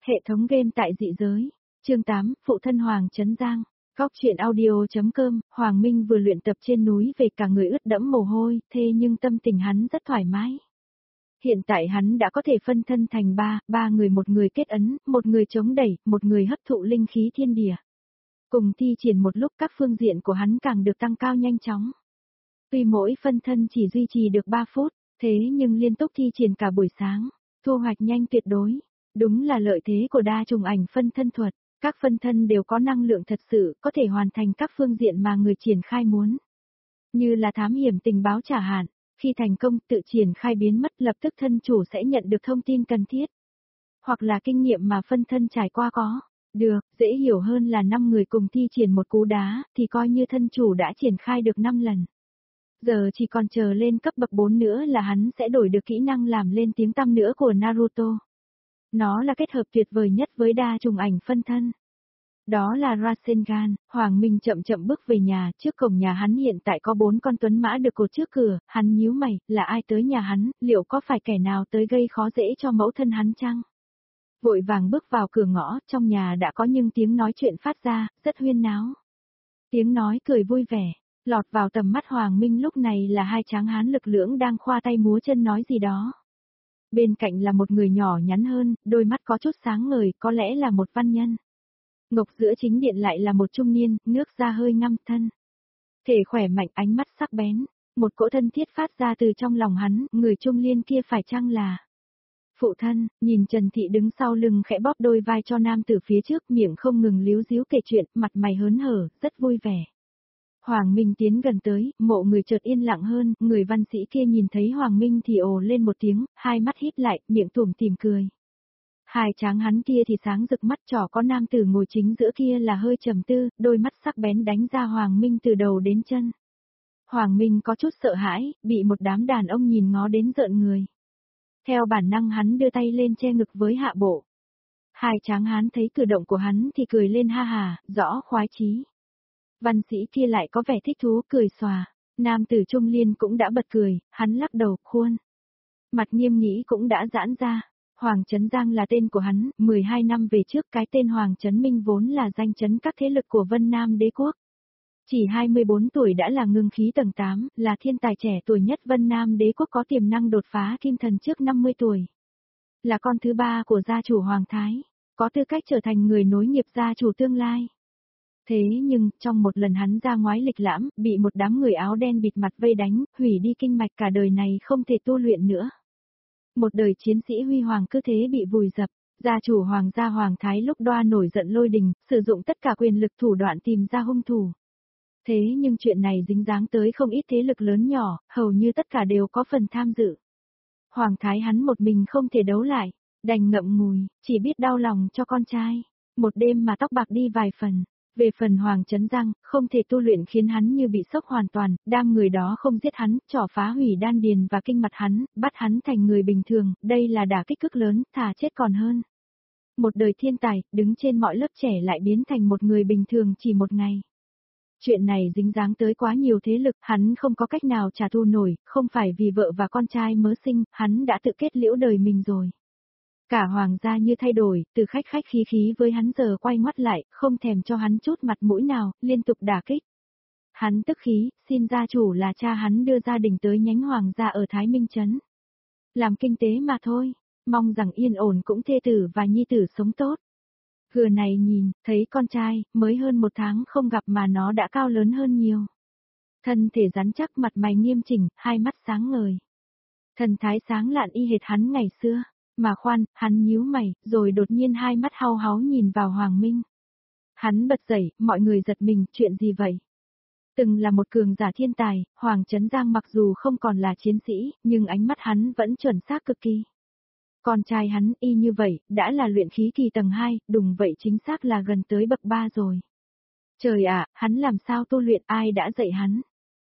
Hệ thống game tại dị giới. Chương 8, phụ thân Hoàng Chấn Giang. Góc truyện audio.com. Hoàng Minh vừa luyện tập trên núi về cả người ướt đẫm mồ hôi, thế nhưng tâm tình hắn rất thoải mái. Hiện tại hắn đã có thể phân thân thành ba người, một người kết ấn, một người chống đẩy, một người hấp thụ linh khí thiên địa. Cùng thi triển một lúc, các phương diện của hắn càng được tăng cao nhanh chóng. Tuy mỗi phân thân chỉ duy trì được 3 phút, thế nhưng liên tục thi triển cả buổi sáng, thu hoạch nhanh tuyệt đối. Đúng là lợi thế của đa trùng ảnh phân thân thuật, các phân thân đều có năng lượng thật sự, có thể hoàn thành các phương diện mà người triển khai muốn. Như là thám hiểm tình báo trả hạn, khi thành công tự triển khai biến mất lập tức thân chủ sẽ nhận được thông tin cần thiết. Hoặc là kinh nghiệm mà phân thân trải qua có. Được, dễ hiểu hơn là 5 người cùng thi triển một cú đá, thì coi như thân chủ đã triển khai được 5 lần. Giờ chỉ còn chờ lên cấp bậc 4 nữa là hắn sẽ đổi được kỹ năng làm lên tiếng tăm nữa của Naruto. Nó là kết hợp tuyệt vời nhất với đa trùng ảnh phân thân. Đó là Rasengan. Hoàng Minh chậm chậm bước về nhà, trước cổng nhà hắn hiện tại có 4 con tuấn mã được cột trước cửa, hắn nhíu mày, là ai tới nhà hắn, liệu có phải kẻ nào tới gây khó dễ cho mẫu thân hắn chăng? Vội vàng bước vào cửa ngõ, trong nhà đã có những tiếng nói chuyện phát ra, rất huyên náo. Tiếng nói cười vui vẻ, lọt vào tầm mắt Hoàng Minh lúc này là hai tráng hán lực lưỡng đang khoa tay múa chân nói gì đó. Bên cạnh là một người nhỏ nhắn hơn, đôi mắt có chút sáng ngời, có lẽ là một văn nhân. Ngọc giữa chính điện lại là một trung niên, nước da hơi ngăm thân. Thể khỏe mạnh, ánh mắt sắc bén, một cỗ thân thiết phát ra từ trong lòng hắn, người trung niên kia phải chăng là phụ thân? Nhìn Trần Thị đứng sau lưng khẽ bóp đôi vai cho nam tử phía trước, miệng không ngừng líu díu kể chuyện, mặt mày hớn hở, rất vui vẻ. Hoàng Minh tiến gần tới, mộ người chợt yên lặng hơn, người văn sĩ kia nhìn thấy Hoàng Minh thì ồ lên một tiếng, hai mắt híp lại, miệng tủm tỉm cười. Hai tráng hắn kia thì sáng rực mắt trỏ, có nam tử ngồi chính giữa kia là hơi trầm tư, đôi mắt sắc bén đánh ra Hoàng Minh từ đầu đến chân. Hoàng Minh có chút sợ hãi, bị một đám đàn ông nhìn ngó đến rợn người. Theo bản năng hắn đưa tay lên che ngực với hạ bộ. Hai tráng hán thấy cử động của hắn thì cười lên ha hà, rõ khoái chí. Văn sĩ kia lại có vẻ thích thú, cười xòa. Nam tử trung niên cũng đã bật cười, hắn lắc đầu, khuôn mặt nghiêm nghị cũng đã giãn ra. Hoàng Chấn Giang là tên của hắn, 12 năm về trước cái tên Hoàng Chấn Minh vốn là danh chấn các thế lực của Vân Nam Đế Quốc. Chỉ 24 tuổi đã là ngưng khí tầng 8, là thiên tài trẻ tuổi nhất Vân Nam Đế Quốc, có tiềm năng đột phá kim thần trước 50 tuổi. Là con thứ 3 của gia chủ Hoàng Thái, có tư cách trở thành người nối nghiệp gia chủ tương lai. Thế nhưng, trong một lần hắn ra ngoái lịch lãm, bị một đám người áo đen bịt mặt vây đánh, hủy đi kinh mạch, cả đời này không thể tu luyện nữa. Một đời chiến sĩ huy hoàng cứ thế bị vùi dập. Gia chủ Hoàng gia Hoàng Thái lúc đoa nổi giận lôi đình, sử dụng tất cả quyền lực thủ đoạn tìm ra hung thủ. Thế nhưng chuyện này dính dáng tới không ít thế lực lớn nhỏ, hầu như tất cả đều có phần tham dự. Hoàng Thái hắn một mình không thể đấu lại, đành ngậm ngùi, chỉ biết đau lòng cho con trai. Một đêm mà tóc bạc đi vài phần. Về phần Hoàng Chấn Giang, không thể tu luyện khiến hắn như bị sốc hoàn toàn, đam người đó không giết hắn, trỏ phá hủy đan điền và kinh mạch hắn, bắt hắn thành người bình thường, đây là đả kích cực lớn, thà chết còn hơn. Một đời thiên tài, đứng trên mọi lớp trẻ lại biến thành một người bình thường chỉ một ngày. Chuyện này dính dáng tới quá nhiều thế lực, hắn không có cách nào trả thù nổi, không phải vì vợ và con trai mới sinh, hắn đã tự kết liễu đời mình rồi. Cả Hoàng gia như thay đổi, từ khách khí khí với hắn giờ quay ngoắt lại, không thèm cho hắn chút mặt mũi nào, liên tục đả kích. Hắn tức khí, xin gia chủ là cha hắn đưa gia đình tới nhánh Hoàng gia ở Thái Minh Trấn. Làm kinh tế mà thôi, mong rằng yên ổn cũng thê tử và nhi tử sống tốt. Vừa này nhìn, thấy con trai, mới hơn 1 tháng không gặp mà nó đã cao lớn hơn nhiều. Thân thể rắn chắc, mặt mày nghiêm chỉnh, hai mắt sáng ngời. Thần thái sáng lạn y hệt hắn ngày xưa. Mà khoan, hắn nhíu mày, rồi đột nhiên hai mắt hau háu nhìn vào Hoàng Minh. Hắn bật dậy, mọi người giật mình, chuyện gì vậy? Từng là một cường giả thiên tài, Hoàng Chấn Giang mặc dù không còn là chiến sĩ, nhưng ánh mắt hắn vẫn chuẩn xác cực kỳ. Con trai hắn y như vậy, đã là luyện khí kỳ tầng 2, đùng vậy chính xác là gần tới bậc 3 rồi. Trời ạ, hắn làm sao tu luyện, ai đã dạy hắn?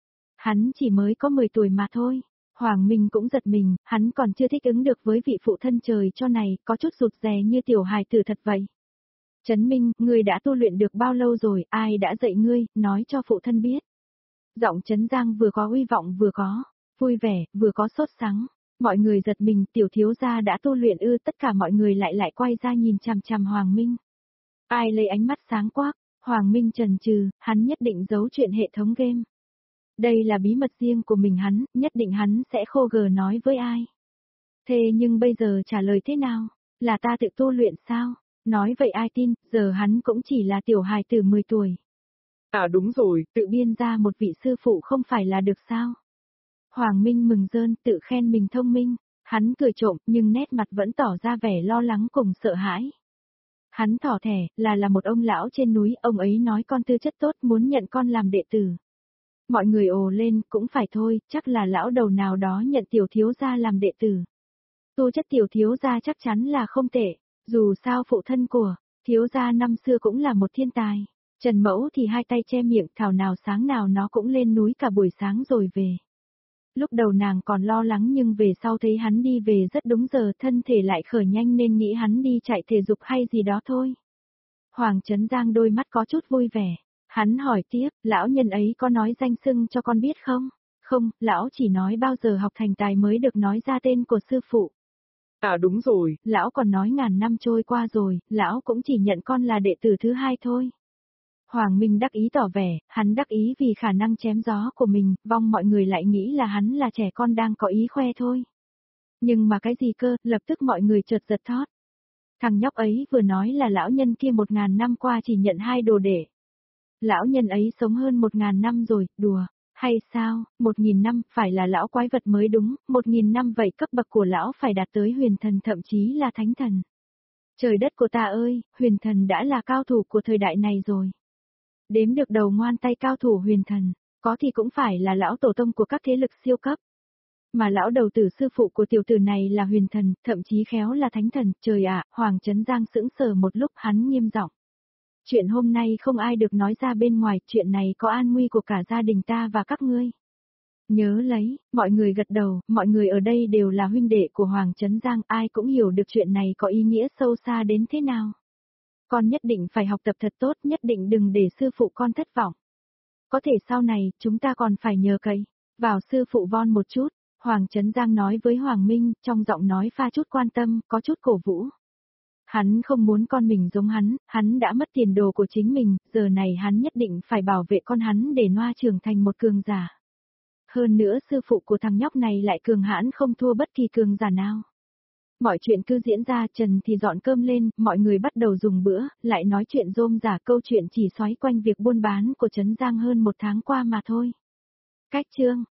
Hắn chỉ mới có 10 tuổi mà thôi. Hoàng Minh cũng giật mình, hắn còn chưa thích ứng được với vị phụ thân trời cho này, có chút rụt rè như tiểu hài tử thật vậy. Trấn Minh, ngươi đã tu luyện được bao lâu rồi, ai đã dạy ngươi, nói cho phụ thân biết. Giọng Trấn Giang vừa có uy vọng vừa có vui vẻ, vừa có sốt sắng. Mọi người giật mình, tiểu thiếu gia đã tu luyện ư, tất cả mọi người lại quay ra nhìn chằm chằm Hoàng Minh. Ai lấy ánh mắt sáng quắc, Hoàng Minh chần chừ, hắn nhất định giấu chuyện hệ thống game. Đây là bí mật riêng của mình hắn, nhất định hắn sẽ khô gờ nói với ai. Thế nhưng bây giờ trả lời thế nào? Là ta tự tu luyện sao? Nói vậy ai tin, giờ hắn cũng chỉ là tiểu hài tử 10 tuổi. À đúng rồi, tự biên ra một vị sư phụ không phải là được sao? Hoàng Minh mừng rơn, tự khen mình thông minh. Hắn cười trộm nhưng nét mặt vẫn tỏ ra vẻ lo lắng cùng sợ hãi. Hắn thỏ thẻ, là một ông lão trên núi, ông ấy nói con tư chất tốt muốn nhận con làm đệ tử. Mọi người ồ lên, cũng phải thôi, chắc là lão đầu nào đó nhận tiểu thiếu gia làm đệ tử. Tu chất tiểu thiếu gia chắc chắn là không tệ, dù sao phụ thân của thiếu gia năm xưa cũng là một thiên tài. Trần Mẫu thì hai tay che miệng, thảo nào sáng nào nó cũng lên núi cả buổi sáng rồi về. Lúc đầu nàng còn lo lắng nhưng về sau thấy hắn đi về rất đúng giờ, thân thể lại khởi nhanh nên nghĩ hắn đi chạy thể dục hay gì đó thôi. Hoàng Trấn Giang đôi mắt có chút vui vẻ. Hắn hỏi tiếp, lão nhân ấy có nói danh xưng cho con biết không? Không, lão chỉ nói bao giờ học thành tài mới được nói ra tên của sư phụ. À đúng rồi, lão còn nói ngàn năm trôi qua rồi, lão cũng chỉ nhận con là đệ tử thứ hai thôi. Hoàng Minh đắc ý tỏ vẻ, hắn đắc ý vì khả năng chém gió của mình, vong mọi người lại nghĩ là hắn là trẻ con đang có ý khoe thôi. Nhưng mà cái gì cơ, lập tức mọi người chợt giật thót. Thằng nhóc ấy vừa nói là lão nhân kia 1000 năm qua chỉ nhận 2 đồ đệ. Lão nhân ấy sống hơn 1000 năm rồi, đùa, hay sao, 1000 năm, phải là lão quái vật mới đúng, 1000 năm vậy cấp bậc của lão phải đạt tới huyền thần thậm chí là thánh thần. Trời đất của ta ơi, huyền thần đã là cao thủ của thời đại này rồi. Đếm được đầu ngoan tay cao thủ huyền thần, có thì cũng phải là lão tổ tông của các thế lực siêu cấp. Mà lão đầu tử sư phụ của tiểu tử này là huyền thần, thậm chí khéo là thánh thần, trời ạ, Hoàng Trấn Giang sững sờ một lúc hắn nghiêm giọng. Chuyện hôm nay không ai được nói ra bên ngoài, chuyện này có an nguy của cả gia đình ta và các ngươi. Nhớ lấy, mọi người gật đầu, mọi người ở đây đều là huynh đệ của Hoàng Trấn Giang, ai cũng hiểu được chuyện này có ý nghĩa sâu xa đến thế nào. Con nhất định phải học tập thật tốt, nhất định đừng để sư phụ con thất vọng. Có thể sau này, chúng ta còn phải nhờ cậy vào sư phụ Von một chút, Hoàng Trấn Giang nói với Hoàng Minh, trong giọng nói pha chút quan tâm, có chút cổ vũ. Hắn không muốn con mình giống hắn đã mất tiền đồ của chính mình, giờ này hắn nhất định phải bảo vệ con hắn để Noa trưởng thành một cường giả. Hơn nữa sư phụ của thằng nhóc này lại cường hãn không thua bất kỳ cường giả nào. Mọi chuyện cứ diễn ra, Trần thì dọn cơm lên, mọi người bắt đầu dùng bữa, lại nói chuyện rôm rả, câu chuyện chỉ xoáy quanh việc buôn bán của Trấn Giang hơn 1 tháng qua mà thôi. Cách chương